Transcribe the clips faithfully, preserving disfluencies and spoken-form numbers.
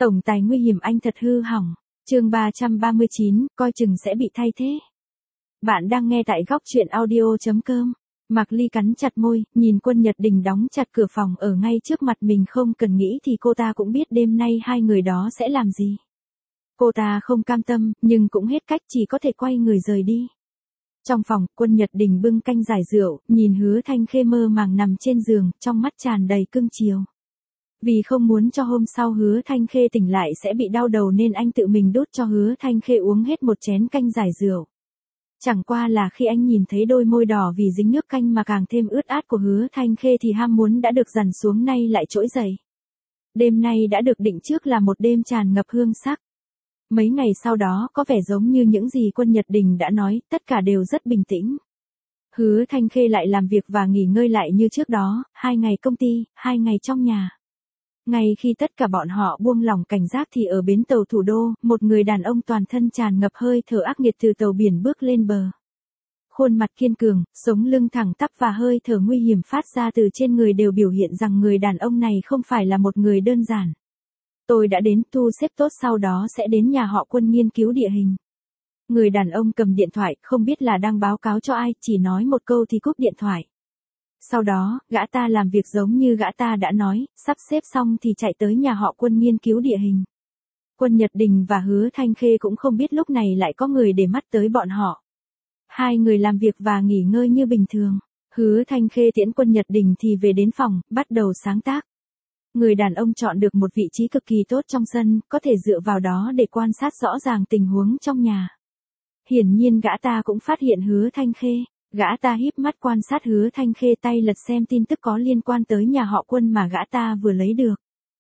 Tổng tài nguy hiểm anh thật hư hỏng. Chương ba trăm ba mươi chín, coi chừng sẽ bị thay thế. Bạn đang nghe tại góc truyện audio chấm com. Mạc Ly cắn chặt môi, nhìn Quân Nhật Đình đóng chặt cửa phòng ở ngay trước mặt mình, không cần nghĩ thì cô ta cũng biết đêm nay hai người đó sẽ làm gì. Cô ta không cam tâm, nhưng cũng hết cách, chỉ có thể quay người rời đi. Trong phòng, Quân Nhật Đình bưng canh giải rượu, nhìn Hứa Thanh Khê mơ màng nằm trên giường, trong mắt tràn đầy cưng chiều. Vì không muốn cho hôm sau Hứa Thanh Khê tỉnh lại sẽ bị đau đầu nên anh tự mình đút cho Hứa Thanh Khê uống hết một chén canh giải rượu. Chẳng qua là khi anh nhìn thấy đôi môi đỏ vì dính nước canh mà càng thêm ướt át của Hứa Thanh Khê thì ham muốn đã được dằn xuống nay lại trỗi dậy. Đêm nay đã được định trước là một đêm tràn ngập hương sắc. Mấy ngày sau đó có vẻ giống như những gì Quân Nhật Đình đã nói, tất cả đều rất bình tĩnh. Hứa Thanh Khê lại làm việc và nghỉ ngơi lại như trước đó, hai ngày công ty, hai ngày trong nhà. Ngay khi tất cả bọn họ buông lỏng cảnh giác thì ở bến tàu thủ đô, một người đàn ông toàn thân tràn ngập hơi thở ác nghiệt từ tàu biển bước lên bờ. Khuôn mặt kiên cường, sống lưng thẳng tắp và hơi thở nguy hiểm phát ra từ trên người đều biểu hiện rằng người đàn ông này không phải là một người đơn giản. Tôi đã đến thu xếp tốt, sau đó sẽ đến nhà họ Quân nghiên cứu địa hình. Người đàn ông cầm điện thoại, không biết là đang báo cáo cho ai, chỉ nói một câu thì cúp điện thoại. Sau đó, gã ta làm việc giống như gã ta đã nói, sắp xếp xong thì chạy tới nhà họ Quân nghiên cứu địa hình. Quân Nhật Đình và Hứa Thanh Khê cũng không biết lúc này lại có người để mắt tới bọn họ. Hai người làm việc và nghỉ ngơi như bình thường. Hứa Thanh Khê tiễn Quân Nhật Đình thì về đến phòng, bắt đầu sáng tác. Người đàn ông chọn được một vị trí cực kỳ tốt trong sân, có thể dựa vào đó để quan sát rõ ràng tình huống trong nhà. Hiển nhiên gã ta cũng phát hiện Hứa Thanh Khê. Gã ta híp mắt quan sát Hứa Thanh Khê, tay lật xem tin tức có liên quan tới nhà họ Quân mà gã ta vừa lấy được.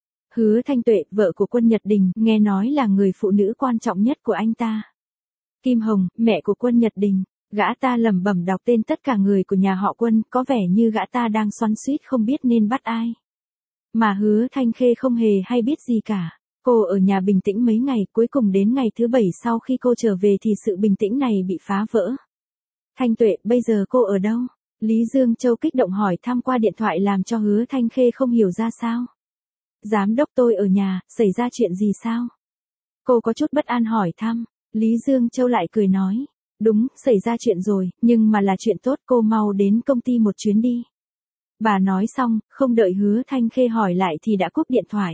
Hứa Thanh Tuệ, vợ của Quân Nhật Đình, nghe nói là người phụ nữ quan trọng nhất của anh ta. Kim Hồng, mẹ của Quân Nhật Đình. Gã ta lẩm bẩm đọc tên tất cả người của nhà họ Quân, có vẻ như gã ta đang xoắn xuýt không biết nên bắt ai. Mà Hứa Thanh Khê không hề hay biết gì cả. Cô ở nhà bình tĩnh mấy ngày, cuối cùng đến ngày thứ bảy sau khi cô trở về thì sự bình tĩnh này bị phá vỡ. Thanh Tuệ, bây giờ cô ở đâu? Lý Dương Châu kích động hỏi thăm qua điện thoại làm cho Hứa Thanh Khê không hiểu ra sao. Giám đốc, tôi ở nhà, xảy ra chuyện gì sao? Cô có chút bất an hỏi thăm. Lý Dương Châu lại cười nói. Đúng, xảy ra chuyện rồi, nhưng mà là chuyện tốt, cô mau đến công ty một chuyến đi. Bà nói xong, không đợi Hứa Thanh Khê hỏi lại thì đã cúp điện thoại.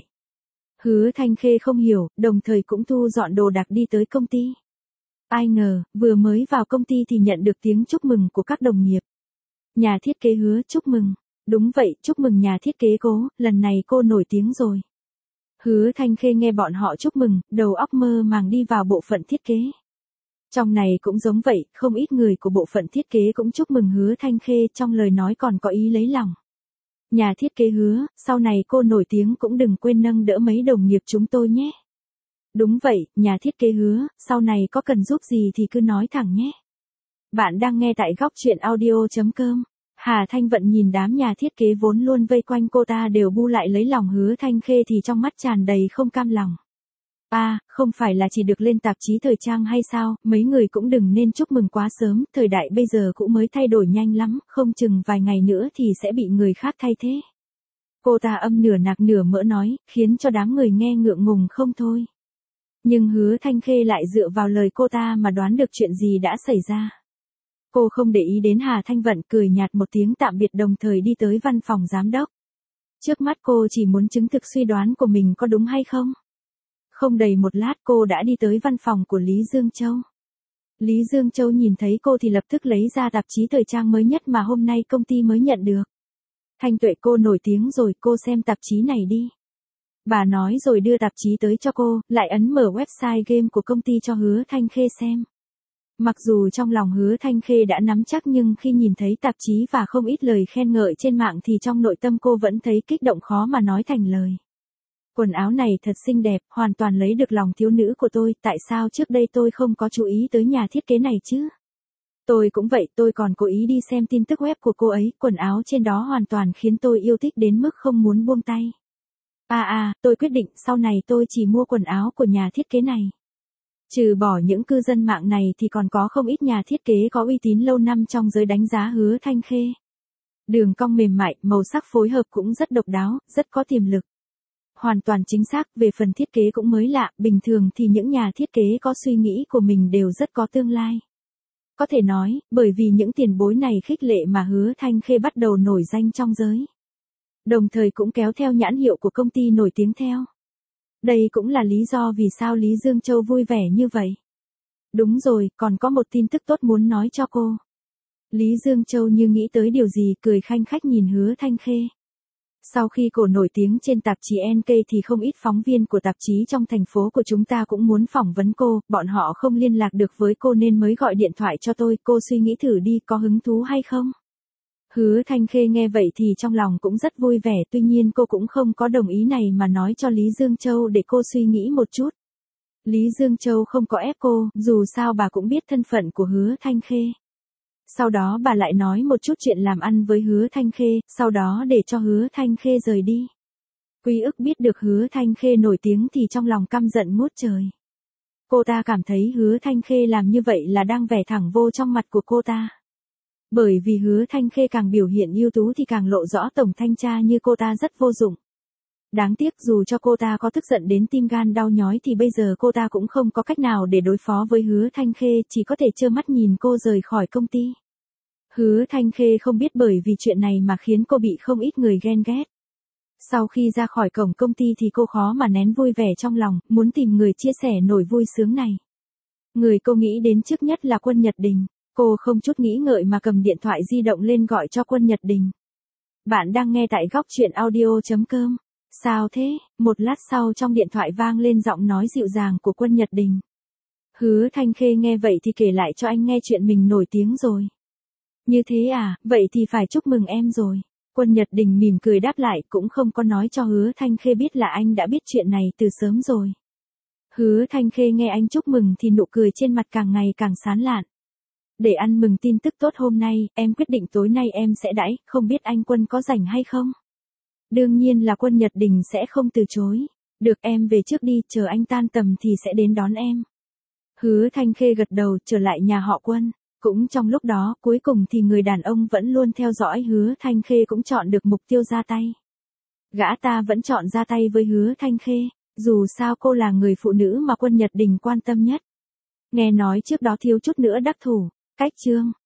Hứa Thanh Khê không hiểu, đồng thời cũng thu dọn đồ đạc đi tới công ty. Ai ngờ, vừa mới vào công ty thì nhận được tiếng chúc mừng của các đồng nghiệp. Nhà thiết kế Hứa chúc mừng. Đúng vậy, chúc mừng nhà thiết kế Cố, lần này cô nổi tiếng rồi. Hứa Thanh Khê nghe bọn họ chúc mừng, đầu óc mơ màng đi vào bộ phận thiết kế. Trong này cũng giống vậy, không ít người của bộ phận thiết kế cũng chúc mừng Hứa Thanh Khê, trong lời nói còn có ý lấy lòng. Nhà thiết kế Hứa, sau này cô nổi tiếng cũng đừng quên nâng đỡ mấy đồng nghiệp chúng tôi nhé. Đúng vậy, nhà thiết kế Hứa, sau này có cần giúp gì thì cứ nói thẳng nhé. Bạn đang nghe tại góc truyện audio chấm com. Hà Thanh Vận nhìn đám nhà thiết kế vốn luôn vây quanh cô ta đều bu lại lấy lòng Hứa Thanh Khê thì trong mắt tràn đầy không cam lòng. À, không phải là chỉ được lên tạp chí thời trang hay sao, mấy người cũng đừng nên chúc mừng quá sớm, thời đại bây giờ cũng mới thay đổi nhanh lắm, không chừng vài ngày nữa thì sẽ bị người khác thay thế. Cô ta âm nửa nạc nửa mỡ nói, khiến cho đám người nghe ngượng ngùng không thôi. Nhưng Hứa Thanh Khê lại dựa vào lời cô ta mà đoán được chuyện gì đã xảy ra. Cô không để ý đến Hà Thanh Vận, cười nhạt một tiếng tạm biệt đồng thời đi tới văn phòng giám đốc. Trước mắt cô chỉ muốn chứng thực suy đoán của mình có đúng hay không. Không đầy một lát cô đã đi tới văn phòng của Lý Dương Châu. Lý Dương Châu nhìn thấy cô thì lập tức lấy ra tạp chí thời trang mới nhất mà hôm nay công ty mới nhận được. Thanh Tuệ, cô nổi tiếng rồi, cô xem tạp chí này đi. Bà nói rồi đưa tạp chí tới cho cô, lại ấn mở website game của công ty cho Hứa Thanh Khê xem. Mặc dù trong lòng Hứa Thanh Khê đã nắm chắc nhưng khi nhìn thấy tạp chí và không ít lời khen ngợi trên mạng thì trong nội tâm cô vẫn thấy kích động khó mà nói thành lời. Quần áo này thật xinh đẹp, hoàn toàn lấy được lòng thiếu nữ của tôi, tại sao trước đây tôi không có chú ý tới nhà thiết kế này chứ? Tôi cũng vậy, tôi còn cố ý đi xem tin tức web của cô ấy, quần áo trên đó hoàn toàn khiến tôi yêu thích đến mức không muốn buông tay. À à, tôi quyết định sau này tôi chỉ mua quần áo của nhà thiết kế này. Trừ bỏ những cư dân mạng này thì còn có không ít nhà thiết kế có uy tín lâu năm trong giới đánh giá Hứa Thanh Khê. Đường cong mềm mại, màu sắc phối hợp cũng rất độc đáo, rất có tiềm lực. Hoàn toàn chính xác, về phần thiết kế cũng mới lạ, bình thường thì những nhà thiết kế có suy nghĩ của mình đều rất có tương lai. Có thể nói, bởi vì những tiền bối này khích lệ mà Hứa Thanh Khê bắt đầu nổi danh trong giới. Đồng thời cũng kéo theo nhãn hiệu của công ty nổi tiếng theo. Đây cũng là lý do vì sao Lý Dương Châu vui vẻ như vậy. Đúng rồi, còn có một tin tức tốt muốn nói cho cô. Lý Dương Châu như nghĩ tới điều gì cười khanh khách nhìn Hứa Thanh Khê. Sau khi cô nổi tiếng trên tạp chí en ca thì không ít phóng viên của tạp chí trong thành phố của chúng ta cũng muốn phỏng vấn cô, bọn họ không liên lạc được với cô nên mới gọi điện thoại cho tôi, cô suy nghĩ thử đi có hứng thú hay không? Hứa Thanh Khê nghe vậy thì trong lòng cũng rất vui vẻ, tuy nhiên cô cũng không có đồng ý này mà nói cho Lý Dương Châu để cô suy nghĩ một chút. Lý Dương Châu không có ép cô, dù sao bà cũng biết thân phận của Hứa Thanh Khê. Sau đó bà lại nói một chút chuyện làm ăn với Hứa Thanh Khê, sau đó để cho Hứa Thanh Khê rời đi. Quý ức biết được Hứa Thanh Khê nổi tiếng thì trong lòng căm giận ngút trời. Cô ta cảm thấy Hứa Thanh Khê làm như vậy là đang vẻ thẳng vô trong mặt của cô ta. Bởi vì Hứa Thanh Khê càng biểu hiện ưu tú thì càng lộ rõ tổng thanh tra như cô ta rất vô dụng. Đáng tiếc dù cho cô ta có tức giận đến tim gan đau nhói thì bây giờ cô ta cũng không có cách nào để đối phó với Hứa Thanh Khê, chỉ có thể trơ mắt nhìn cô rời khỏi công ty. Hứa Thanh Khê không biết bởi vì chuyện này mà khiến cô bị không ít người ghen ghét. Sau khi ra khỏi cổng công ty thì cô khó mà nén vui vẻ trong lòng, muốn tìm người chia sẻ nỗi vui sướng này. Người cô nghĩ đến trước nhất là Quân Nhật Đình. Cô không chút nghĩ ngợi mà cầm điện thoại di động lên gọi cho Quân Nhật Đình. Bạn đang nghe tại góc truyện audio chấm com. Sao thế? Một lát sau trong điện thoại vang lên giọng nói dịu dàng của Quân Nhật Đình. Hứa Thanh Khê nghe vậy thì kể lại cho anh nghe chuyện mình nổi tiếng rồi. Như thế à, vậy thì phải chúc mừng em rồi. Quân Nhật Đình mỉm cười đáp lại, cũng không có nói cho Hứa Thanh Khê biết là anh đã biết chuyện này từ sớm rồi. Hứa Thanh Khê nghe anh chúc mừng thì nụ cười trên mặt càng ngày càng sán lạn. Để ăn mừng tin tức tốt hôm nay, em quyết định tối nay em sẽ đãi, không biết anh Quân có rảnh hay không? Đương nhiên là Quân Nhật Đình sẽ không từ chối. Được, em về trước đi, chờ anh tan tầm thì sẽ đến đón em. Hứa Thanh Khê gật đầu trở lại nhà họ Quân. Cũng trong lúc đó, cuối cùng thì người đàn ông vẫn luôn theo dõi Hứa Thanh Khê cũng chọn được mục tiêu ra tay. Gã ta vẫn chọn ra tay với Hứa Thanh Khê, dù sao cô là người phụ nữ mà Quân Nhật Đình quan tâm nhất. Nghe nói trước đó thiếu chút nữa đắc thủ, cách chương.